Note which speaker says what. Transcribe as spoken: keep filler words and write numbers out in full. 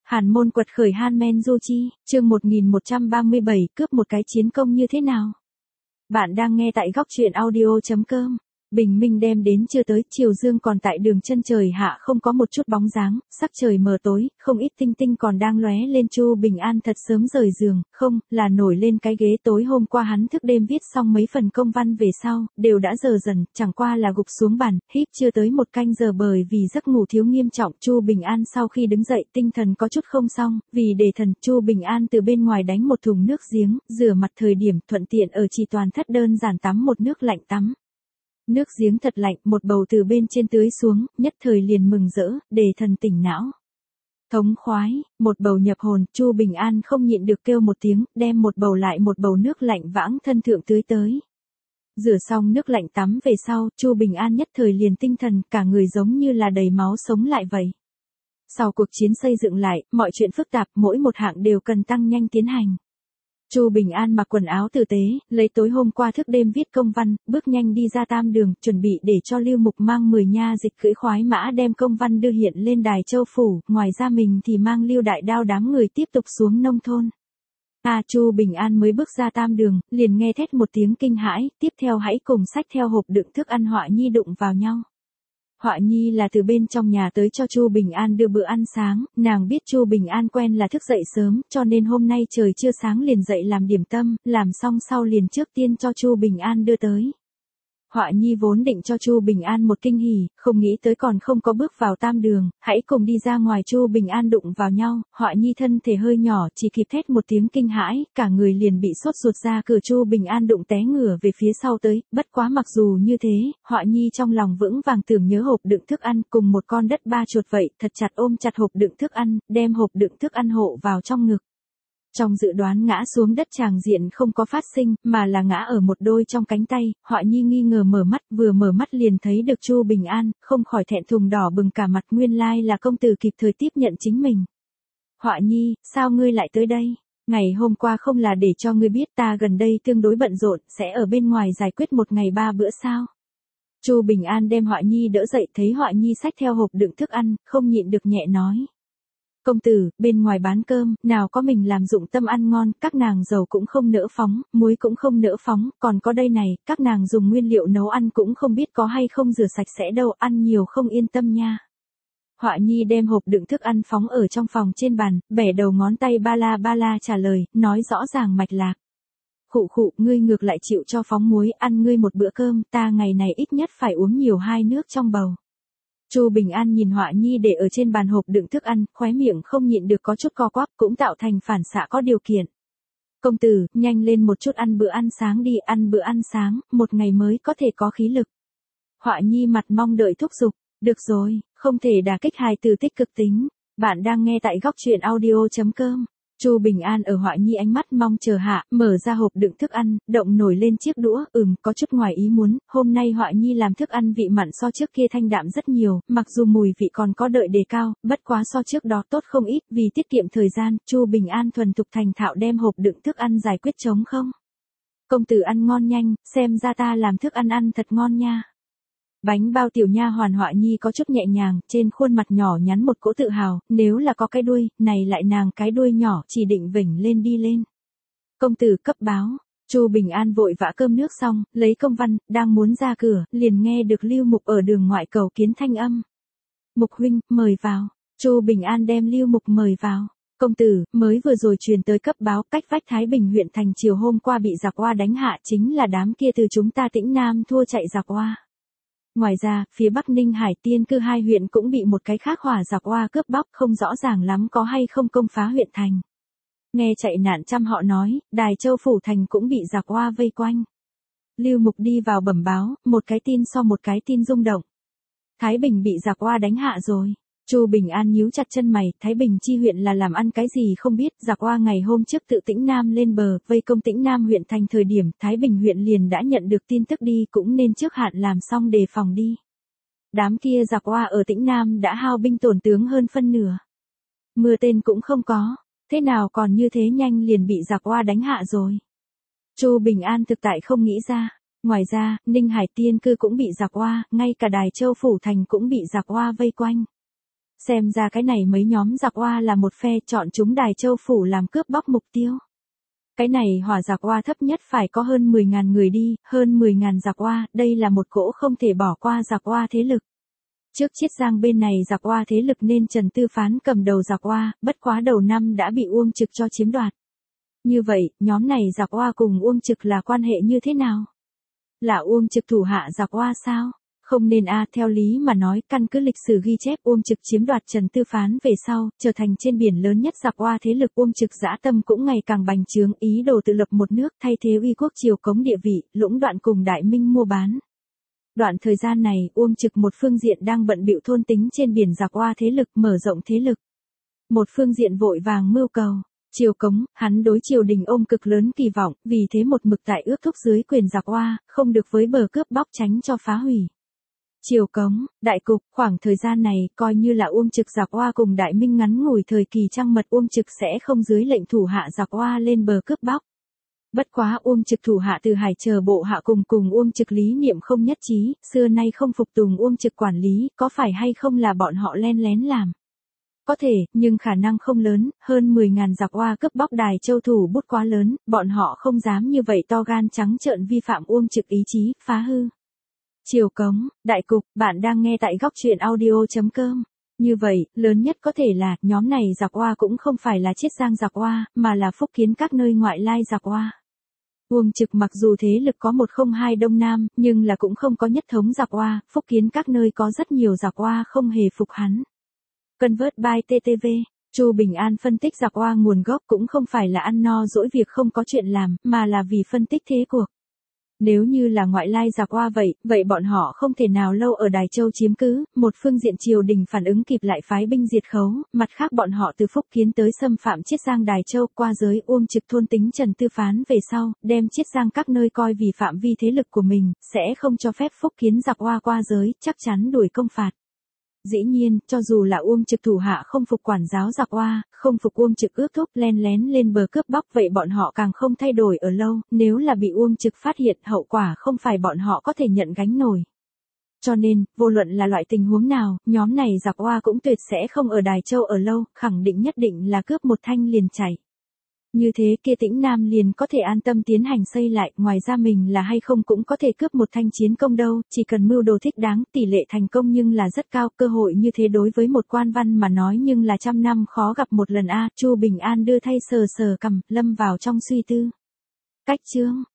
Speaker 1: Hàn Môn quật khởi Han Du Chi, chương một nghìn một trăm ba mươi bảy, cướp một cái chiến công như thế nào? Bạn đang nghe tại góc truyện audio chấm com. Bình minh đem đến chưa tới, chiều dương còn tại đường chân trời hạ không có một chút bóng dáng, sắc trời mờ tối, không ít tinh tinh còn đang lóe lên. Chu Bình An thật sớm rời giường, không, là nổi lên cái ghế. Tối hôm qua hắn thức đêm viết xong mấy phần công văn về sau, đều đã giờ dần, chẳng qua là gục xuống bàn, híp chưa tới một canh giờ bởi vì giấc ngủ thiếu nghiêm trọng. Chu Bình An sau khi đứng dậy tinh thần có chút không xong, vì để thần, Chu Bình An từ bên ngoài đánh một thùng nước giếng, rửa mặt thời điểm thuận tiện ở Chỉ Toàn thất đơn giản tắm một nước lạnh tắm. Nước giếng thật lạnh, một bầu từ bên trên tưới xuống, nhất thời liền mừng rỡ, để thần tỉnh não. Thống khoái, một bầu nhập hồn, Chu Bình An không nhịn được kêu một tiếng, đem một bầu lại một bầu nước lạnh vãng thân thượng tưới tới. Rửa xong nước lạnh tắm về sau, Chu Bình An nhất thời liền tinh thần, cả người giống như là đầy máu sống lại vậy. Sau cuộc chiến xây dựng lại, mọi chuyện phức tạp, mỗi một hạng đều cần tăng nhanh tiến hành. Chu Bình An mặc quần áo tử tế, lấy tối hôm qua thức đêm viết công văn, bước nhanh đi ra Tam Đường, chuẩn bị để cho Lưu Mục mang mười nha dịch cưỡi khoái mã đem công văn đưa hiện lên Đài Châu phủ, ngoài ra mình thì mang Lưu Đại Đao đám người tiếp tục xuống nông thôn. À, Chu Bình An mới bước ra Tam Đường, liền nghe thét một tiếng kinh hãi, tiếp theo hãy cùng xách theo hộp đựng thức ăn Họa Nhi đụng vào nhau. Họa Nhi là từ bên trong nhà tới cho Chu Bình An đưa bữa ăn sáng, nàng biết Chu Bình An quen là thức dậy sớm, cho nên hôm nay trời chưa sáng liền dậy làm điểm tâm, làm xong sau liền trước tiên cho Chu Bình An đưa tới. Họa Nhi vốn định cho Chu Bình An một kinh hỉ, không nghĩ tới còn không có bước vào Tam Đường, hãy cùng đi ra ngoài. Chu Bình An đụng vào nhau, Họa Nhi thân thể hơi nhỏ, chỉ kịp thét một tiếng kinh hãi, cả người liền bị sốt ruột ra cửa. Chu Bình An đụng té ngửa về phía sau tới, bất quá mặc dù như thế, Họa Nhi trong lòng vững vàng tưởng nhớ hộp đựng thức ăn, cùng một con đất ba chuột vậy, thật chặt ôm chặt hộp đựng thức ăn, đem hộp đựng thức ăn hộ vào trong ngực. Trong dự đoán ngã xuống đất tràng diện không có phát sinh, mà là ngã ở một đôi trong cánh tay. Họa Nhi nghi ngờ mở mắt, vừa mở mắt liền thấy được Chu Bình An, không khỏi thẹn thùng đỏ bừng cả mặt, nguyên lai là công tử kịp thời tiếp nhận chính mình. Họa Nhi, sao ngươi lại tới đây? Ngày hôm qua không là để cho ngươi biết ta gần đây tương đối bận rộn, sẽ ở bên ngoài giải quyết một ngày ba bữa sao? Chu Bình An đem Họa Nhi đỡ dậy, thấy Họa Nhi xách theo hộp đựng thức ăn, không nhịn được nhẹ nói. Công tử, bên ngoài bán cơm, nào có mình làm dụng tâm ăn ngon, các nàng dầu cũng không nỡ phóng, muối cũng không nỡ phóng, còn có đây này, các nàng dùng nguyên liệu nấu ăn cũng không biết có hay không rửa sạch sẽ đâu, ăn nhiều không yên tâm nha. Họa Nhi đem hộp đựng thức ăn phóng ở trong phòng trên bàn, bẻ đầu ngón tay ba la ba la trả lời, nói rõ ràng mạch lạc. Khụ khụ, ngươi ngược lại chịu cho phóng muối, ăn ngươi một bữa cơm, ta ngày này ít nhất phải uống nhiều hai nước trong bầu. Chu Bình An nhìn Họa Nhi để ở trên bàn hộp đựng thức ăn, khóe miệng không nhịn được có chút co quắp, cũng tạo thành phản xạ có điều kiện. Công tử, nhanh lên một chút ăn bữa ăn sáng đi, ăn bữa ăn sáng, một ngày mới có thể có khí lực. Họa Nhi mặt mong đợi thúc giục, được rồi, không thể đả kích hài từ tích cực tính. Bạn đang nghe tại góc truyện audio chấm com. Chu Bình An ở Họa Nhi ánh mắt mong chờ hạ, mở ra hộp đựng thức ăn, động nổi lên chiếc đũa, ừm, có chút ngoài ý muốn, hôm nay Họa Nhi làm thức ăn vị mặn so trước kia thanh đạm rất nhiều, mặc dù mùi vị còn có đợi đề cao, bất quá so trước đó tốt không ít, vì tiết kiệm thời gian, Chu Bình An thuần thục thành thạo đem hộp đựng thức ăn giải quyết trống không. Công tử ăn ngon nhanh, xem ra ta làm thức ăn ăn thật ngon nha. Bánh bao tiểu nha hoàn Họa Nhi có chút nhẹ nhàng, trên khuôn mặt nhỏ nhắn một cỗ tự hào, nếu là có cái đuôi, này lại nàng cái đuôi nhỏ chỉ định vểnh lên đi lên. Công tử cấp báo, Chu Bình An vội vã cơm nước xong, lấy công văn, đang muốn ra cửa, liền nghe được Lưu Mục ở đường ngoại cầu kiến thanh âm. Mục huynh, mời vào. Chu Bình An đem Lưu Mục mời vào. Công tử, mới vừa rồi truyền tới cấp báo, cách vách Thái Bình huyện thành chiều hôm qua bị giặc oa đánh hạ, chính là đám kia từ chúng ta Tĩnh Nam thua chạy giặc oa. Ngoài ra, phía Bắc Ninh Hải Tiên Cư hai huyện cũng bị một cái khác hỏa giặc oa cướp bóc, không rõ ràng lắm có hay không công phá huyện thành. Nghe chạy nạn trăm họ nói, Đài Châu phủ thành cũng bị giặc oa vây quanh. Lưu Mục đi vào bẩm báo, một cái tin so một cái tin rung động. Thái Bình bị giặc oa đánh hạ rồi. Chu Bình An nhíu chặt chân mày, Thái Bình chi huyện là làm ăn cái gì không biết, giặc oa ngày hôm trước tự Tĩnh Nam lên bờ, vây công Tĩnh Nam huyện thành thời điểm, Thái Bình huyện liền đã nhận được tin tức đi, cũng nên trước hạn làm xong đề phòng đi. Đám kia giặc oa ở Tĩnh Nam đã hao binh tổn tướng hơn phân nửa. Mưa tên cũng không có, thế nào còn như thế nhanh liền bị giặc oa đánh hạ rồi. Chu Bình An thực tại không nghĩ ra. Ngoài ra, Ninh Hải Tiên Cư cũng bị giặc oa, ngay cả Đài Châu phủ thành cũng bị giặc oa vây quanh. Xem ra cái này mấy nhóm giặc oa là một phe chọn chúng Đài Châu phủ làm cướp bóc mục tiêu. Cái này hỏa giặc oa thấp nhất phải có hơn mười ngàn người đi, hơn mười ngàn giặc oa, đây là một cỗ không thể bỏ qua giặc oa thế lực. Trước Chiết Giang bên này giặc oa thế lực nên Trần Tư Phán cầm đầu giặc oa, bất quá đầu năm đã bị Uông Trực cho chiếm đoạt. Như vậy, nhóm này giặc oa cùng Uông Trực là quan hệ như thế nào? Là Uông Trực thủ hạ giặc oa sao? Không nên a, theo lý mà nói, căn cứ lịch sử ghi chép Uông Trực chiếm đoạt Trần Tư Phán về sau, trở thành trên biển lớn nhất giặc oa thế lực, Uông Trực dã tâm cũng ngày càng bành trướng, ý đồ tự lập một nước, thay thế uy quốc triều cống địa vị, lũng đoạn cùng Đại Minh mua bán. Đoạn thời gian này, Uông Trực một phương diện đang bận bịu thôn tính trên biển giặc oa thế lực, mở rộng thế lực. Một phương diện vội vàng mưu cầu triều cống, hắn đối triều đình ôm cực lớn kỳ vọng, vì thế một mực tại ước thúc dưới quyền giặc oa, không được với bờ cướp bóc tránh cho phá hủy. Triều cống, đại cục, khoảng thời gian này, coi như là Uông Trực giặc oa cùng Đại Minh ngắn ngủi thời kỳ trăng mật, Uông Trực sẽ không dưới lệnh thủ hạ giặc oa lên bờ cướp bóc. Bất quá Uông Trực thủ hạ Từ Hải chờ bộ hạ cùng cùng Uông Trực lý niệm không nhất trí, xưa nay không phục tùng Uông Trực quản lý, có phải hay không là bọn họ len lén làm? Có thể, nhưng khả năng không lớn, hơn mười ngàn giặc oa cướp bóc Đài Châu thủ bút quá lớn, bọn họ không dám như vậy to gan trắng trợn vi phạm Uông Trực ý chí, phá hư. Triều cống, đại cục, bạn đang nghe tại góc truyện audio chấm com. Như vậy, lớn nhất có thể là, nhóm này giặc oa cũng không phải là Chiết Giang giặc oa, mà là Phúc Kiến các nơi ngoại lai giặc oa. Uông Trực mặc dù thế lực có một không hai Đông Nam, nhưng là cũng không có nhất thống giặc oa, Phúc Kiến các nơi có rất nhiều giặc oa không hề phục hắn. Convert by tê tê vê, Chu Bình An phân tích giặc oa nguồn gốc cũng không phải là ăn no dỗi việc không có chuyện làm, mà là vì phân tích thế cuộc. Nếu như là ngoại lai giặc oa vậy, vậy bọn họ không thể nào lâu ở Đài Châu chiếm cứ, một phương diện triều đình phản ứng kịp lại phái binh diệt khấu, mặt khác bọn họ từ Phúc Kiến tới xâm phạm Chiết Giang Đài Châu qua giới Uông Trực thôn tính Trần Tư Phán về sau, đem Chiết Giang các nơi coi vì phạm vi thế lực của mình, sẽ không cho phép Phúc Kiến giặc oa qua giới, chắc chắn đuổi công phạt. Dĩ nhiên, cho dù là Uông Trực thủ hạ không phục quản giáo giặc oa, không phục Uông Trực ước thúc len lén lên bờ cướp bóc, vậy bọn họ càng không thay đổi ở lâu, nếu là bị Uông Trực phát hiện, hậu quả không phải bọn họ có thể nhận gánh nổi. Cho nên, vô luận là loại tình huống nào, nhóm này giặc oa cũng tuyệt sẽ không ở Đài Châu ở lâu, khẳng định nhất định là cướp một thanh liền chạy. Như thế kia Tĩnh Nam liền có thể an tâm tiến hành xây lại, ngoài ra mình là hay không cũng có thể cướp một thanh chiến công đâu, chỉ cần mưu đồ thích đáng, tỷ lệ thành công nhưng là rất cao, cơ hội như thế đối với một quan văn mà nói nhưng là trăm năm khó gặp một lần a. Chu Bình An đưa thay sờ sờ cằm, lâm vào trong suy tư. Cách chương